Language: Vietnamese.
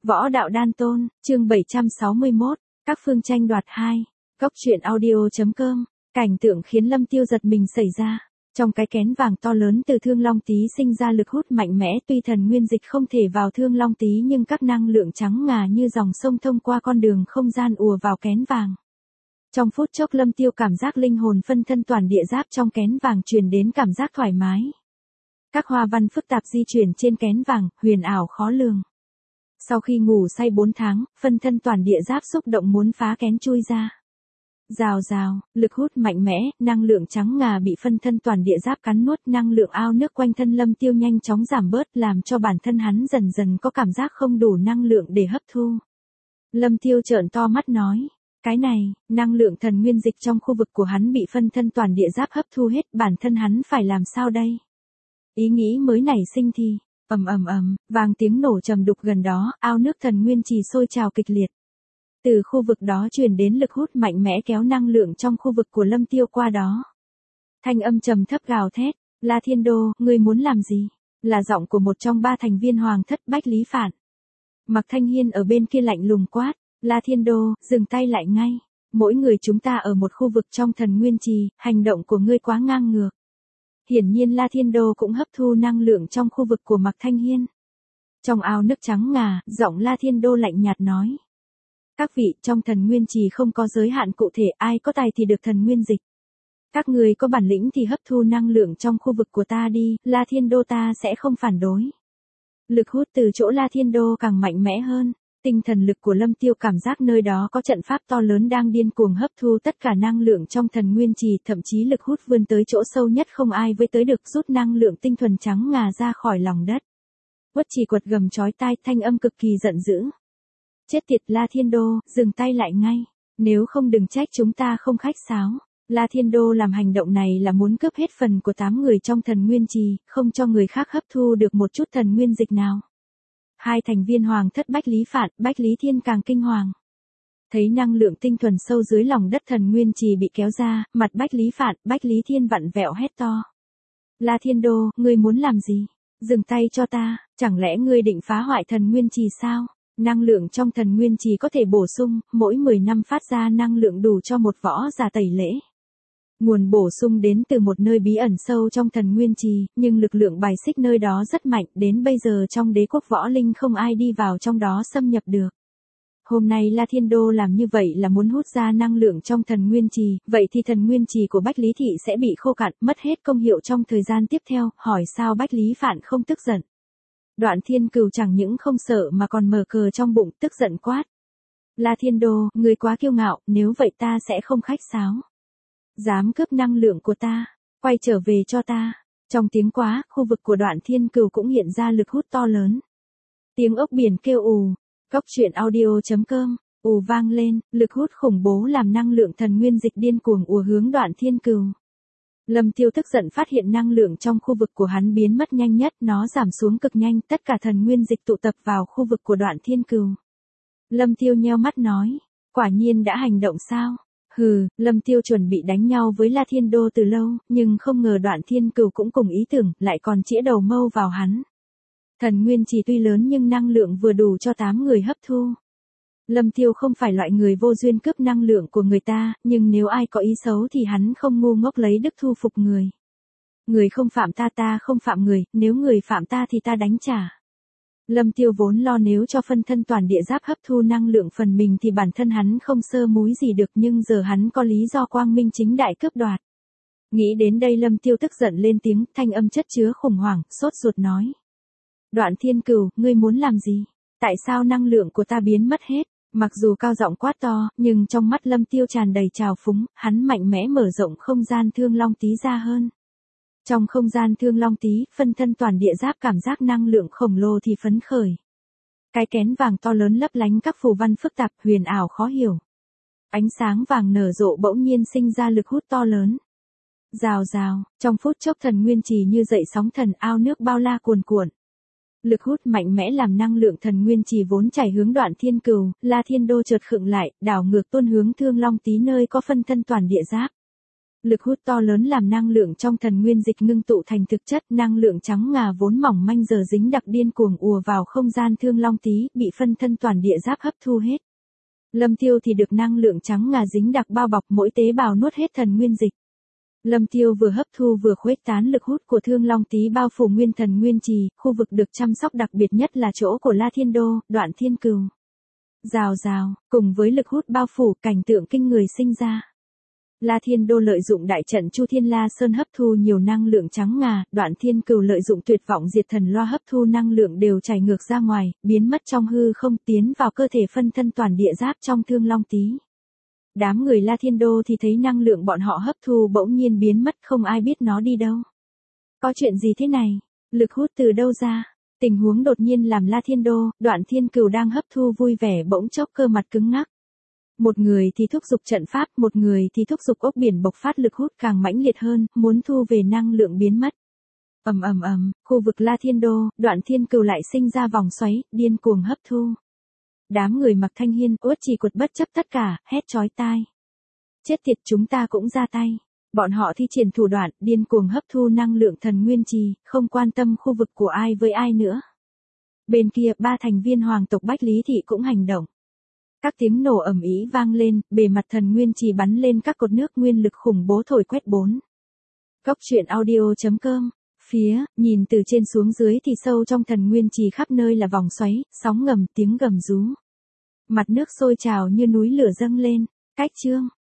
Võ đạo đan tôn, chương 761, các phương tranh đoạt 2. Cốc truyện audio.com. Cảnh tượng khiến Lâm Tiêu giật mình xảy ra. Trong cái kén vàng to lớn từ Thương Long Tí sinh ra lực hút mạnh mẽ, tuy thần nguyên dịch không thể vào Thương Long Tí nhưng các năng lượng trắng ngà như dòng sông thông qua con đường không gian ùa vào kén vàng. Trong phút chốc Lâm Tiêu cảm giác linh hồn phân thân toàn địa giáp trong kén vàng truyền đến cảm giác thoải mái. Các hoa văn phức tạp di chuyển trên kén vàng, huyền ảo khó lường. Sau khi ngủ say 4 tháng, phân thân toàn địa giáp xúc động muốn phá kén chui ra. Rào rào, lực hút mạnh mẽ, năng lượng trắng ngà bị phân thân toàn địa giáp cắn nuốt, năng lượng ao nước quanh thân Lâm Tiêu nhanh chóng giảm bớt, làm cho bản thân hắn dần dần có cảm giác không đủ năng lượng để hấp thu. Lâm Tiêu trợn to mắt nói, cái này, năng lượng thần nguyên dịch trong khu vực của hắn bị phân thân toàn địa giáp hấp thu hết, bản thân hắn phải làm sao đây? Ý nghĩ mới nảy sinh thì, vang tiếng nổ trầm đục gần đó, ao nước thần nguyên trì sôi trào kịch liệt. Từ khu vực đó truyền đến lực hút mạnh mẽ kéo năng lượng trong khu vực của Lâm Tiêu qua đó. Thanh âm trầm thấp gào thét, La Thiên Đô, ngươi muốn làm gì? Là giọng của một trong 3 thành viên hoàng thất Bách Lý Phản. Mạc Thanh Hiên ở bên kia lạnh lùng quát, La Thiên Đô, dừng tay lại ngay. Mỗi người chúng ta ở một khu vực trong thần nguyên trì, hành động của ngươi quá ngang ngược. Hiển nhiên La Thiên Đô cũng hấp thu năng lượng trong khu vực của Mạc Thanh Hiên. Trong ao nước trắng ngà, giọng La Thiên Đô lạnh nhạt nói. Các vị, trong thần nguyên trì không có giới hạn cụ thể, ai có tài thì được thần nguyên dịch. Các người có bản lĩnh thì hấp thu năng lượng trong khu vực của ta đi, La Thiên Đô ta sẽ không phản đối. Lực hút từ chỗ La Thiên Đô càng mạnh mẽ hơn. Tinh thần lực của Lâm Tiêu cảm giác nơi đó có trận pháp to lớn đang điên cuồng hấp thu tất cả năng lượng trong thần nguyên trì, thậm chí lực hút vươn tới chỗ sâu nhất không ai với tới được, rút năng lượng tinh thuần trắng ngà ra khỏi lòng đất. Quất Chỉ Quật gầm chói tai, thanh âm cực kỳ giận dữ. Chết tiệt La Thiên Đô, dừng tay lại ngay, nếu không đừng trách chúng ta không khách sáo. La Thiên Đô làm hành động này là muốn cướp hết phần của 8 người trong thần nguyên trì, không cho người khác hấp thu được một chút thần nguyên dịch nào. 2 thành viên hoàng thất Bách Lý Phản, Bách Lý Thiên càng kinh hoàng. Thấy năng lượng tinh thuần sâu dưới lòng đất thần nguyên trì bị kéo ra, mặt Bách Lý Phản, Bách Lý Thiên vặn vẹo hét to. La Thiên Đô, ngươi muốn làm gì? Dừng tay cho ta, chẳng lẽ ngươi định phá hoại thần nguyên trì sao? Năng lượng trong thần nguyên trì có thể bổ sung, mỗi 10 năm phát ra năng lượng đủ cho một võ giả tẩy lễ. Nguồn bổ sung đến từ một nơi bí ẩn sâu trong thần nguyên trì, nhưng lực lượng bài xích nơi đó rất mạnh, đến bây giờ trong đế quốc võ linh không ai đi vào trong đó xâm nhập được. Hôm nay La Thiên Đô làm như vậy là muốn hút ra năng lượng trong thần nguyên trì, vậy thì thần nguyên trì của Bách Lý Thị sẽ bị khô cạn, mất hết công hiệu trong thời gian tiếp theo, hỏi sao Bách Lý Phản không tức giận. Đoạn Thiên Cừu chẳng những không sợ mà còn mở cờ trong bụng, tức giận quát. La Thiên Đô, người quá kiêu ngạo, nếu vậy ta sẽ không khách sáo. Dám cướp năng lượng của ta, quay trở về cho ta. Trong tiếng quá, khu vực của Đoạn Thiên Cừu cũng hiện ra lực hút to lớn. Tiếng ốc biển kêu ù, cốc truyện audio.com, ù vang lên, lực hút khủng bố làm năng lượng thần nguyên dịch điên cuồng ùa hướng Đoạn Thiên Cừu. Lâm Tiêu tức giận phát hiện năng lượng trong khu vực của hắn biến mất nhanh nhất, nó giảm xuống cực nhanh, tất cả thần nguyên dịch tụ tập vào khu vực của Đoạn Thiên Cừu. Lâm Tiêu nheo mắt nói, quả nhiên đã hành động sao? Hừ, Lâm Tiêu chuẩn bị đánh nhau với La Thiên Đô từ lâu, nhưng không ngờ Đoạn Thiên Cừu cũng cùng ý tưởng, lại còn chĩa đầu mâu vào hắn. Thần nguyên trì tuy lớn nhưng năng lượng vừa đủ cho 8 người hấp thu. Lâm Tiêu không phải loại người vô duyên cướp năng lượng của người ta, nhưng nếu ai có ý xấu thì hắn không ngu ngốc lấy đức thu phục người. Người không phạm ta, ta không phạm người, nếu người phạm ta thì ta đánh trả. Lâm Tiêu vốn lo nếu cho phân thân toàn địa giáp hấp thu năng lượng phần mình thì bản thân hắn không sơ múi gì được, nhưng giờ hắn có lý do quang minh chính đại cướp đoạt. Nghĩ đến đây Lâm Tiêu tức giận lên tiếng, thanh âm chất chứa khủng hoảng, sốt ruột nói. Đoạn Thiên Cừu, ngươi muốn làm gì? Tại sao năng lượng của ta biến mất hết? Mặc dù cao giọng quát to, nhưng trong mắt Lâm Tiêu tràn đầy trào phúng, hắn mạnh mẽ mở rộng không gian Thương Long Tí ra hơn. Trong không gian Thương Long Tí, phân thân toàn địa giáp cảm giác năng lượng khổng lồ thì phấn khởi. Cái kén vàng to lớn lấp lánh các phù văn phức tạp, huyền ảo khó hiểu. Ánh sáng vàng nở rộ bỗng nhiên sinh ra lực hút to lớn. Rào rào, trong phút chốc thần nguyên trì như dậy sóng thần, ao nước bao la cuồn cuộn. Lực hút mạnh mẽ làm năng lượng thần nguyên trì vốn chảy hướng Đoạn Thiên Cừu, La Thiên Đô chợt khựng lại, đảo ngược tuôn hướng Thương Long Tí nơi có phân thân toàn địa giáp. Lực hút to lớn làm năng lượng trong thần nguyên dịch ngưng tụ thành thực chất, năng lượng trắng ngà vốn mỏng manh giờ dính đặc điên cuồng ùa vào không gian Thương Long Tý, bị phân thân toàn địa giáp hấp thu hết. Lâm Tiêu thì được năng lượng trắng ngà dính đặc bao bọc, mỗi tế bào nuốt hết thần nguyên dịch. Lâm Tiêu vừa hấp thu vừa khuếch tán lực hút của Thương Long Tý bao phủ nguyên thần nguyên trì, khu vực được chăm sóc đặc biệt nhất là chỗ của La Thiên Đô, Đoạn Thiên Cừu. Rào rào, cùng với lực hút bao phủ, cảnh tượng kinh người sinh ra. La Thiên Đô lợi dụng đại trận Chu Thiên La Sơn hấp thu nhiều năng lượng trắng ngà, Đoạn Thiên Cừu lợi dụng tuyệt vọng diệt thần loa hấp thu năng lượng đều chảy ngược ra ngoài, biến mất trong hư không, tiến vào cơ thể phân thân toàn địa giáp trong Thương Long Tý. Đám người La Thiên Đô thì thấy năng lượng bọn họ hấp thu bỗng nhiên biến mất, không ai biết nó đi đâu. Có chuyện gì thế này? Lực hút từ đâu ra? Tình huống đột nhiên làm La Thiên Đô, Đoạn Thiên Cừu đang hấp thu vui vẻ bỗng chốc cơ mặt cứng ngắc. Một người thì thúc giục trận pháp, một người thì thúc giục ốc biển bộc phát lực hút càng mãnh liệt hơn, muốn thu về năng lượng biến mất. Khu vực La Thiên Đô, Đoạn Thiên Cừu lại sinh ra vòng xoáy, điên cuồng hấp thu. Đám người Mặc Thanh Hiên, Uất Trì Quật bất chấp tất cả, hét chói tai. Chết tiệt, chúng ta cũng ra tay. Bọn họ thi triển thủ đoạn, điên cuồng hấp thu năng lượng thần nguyên trì, không quan tâm khu vực của ai với ai nữa. Bên kia, 3 thành viên hoàng tộc Bách Lý Thị cũng hành động. Các tiếng nổ ầm ĩ vang lên, bề mặt thần nguyên trì bắn lên các cột nước nguyên lực khủng bố thổi quét bốn. Cốc truyện audio.com. Phía, nhìn từ trên xuống dưới thì sâu trong thần nguyên trì khắp nơi là vòng xoáy, sóng ngầm, tiếng gầm rú. Mặt nước sôi trào như núi lửa dâng lên. Cách chương.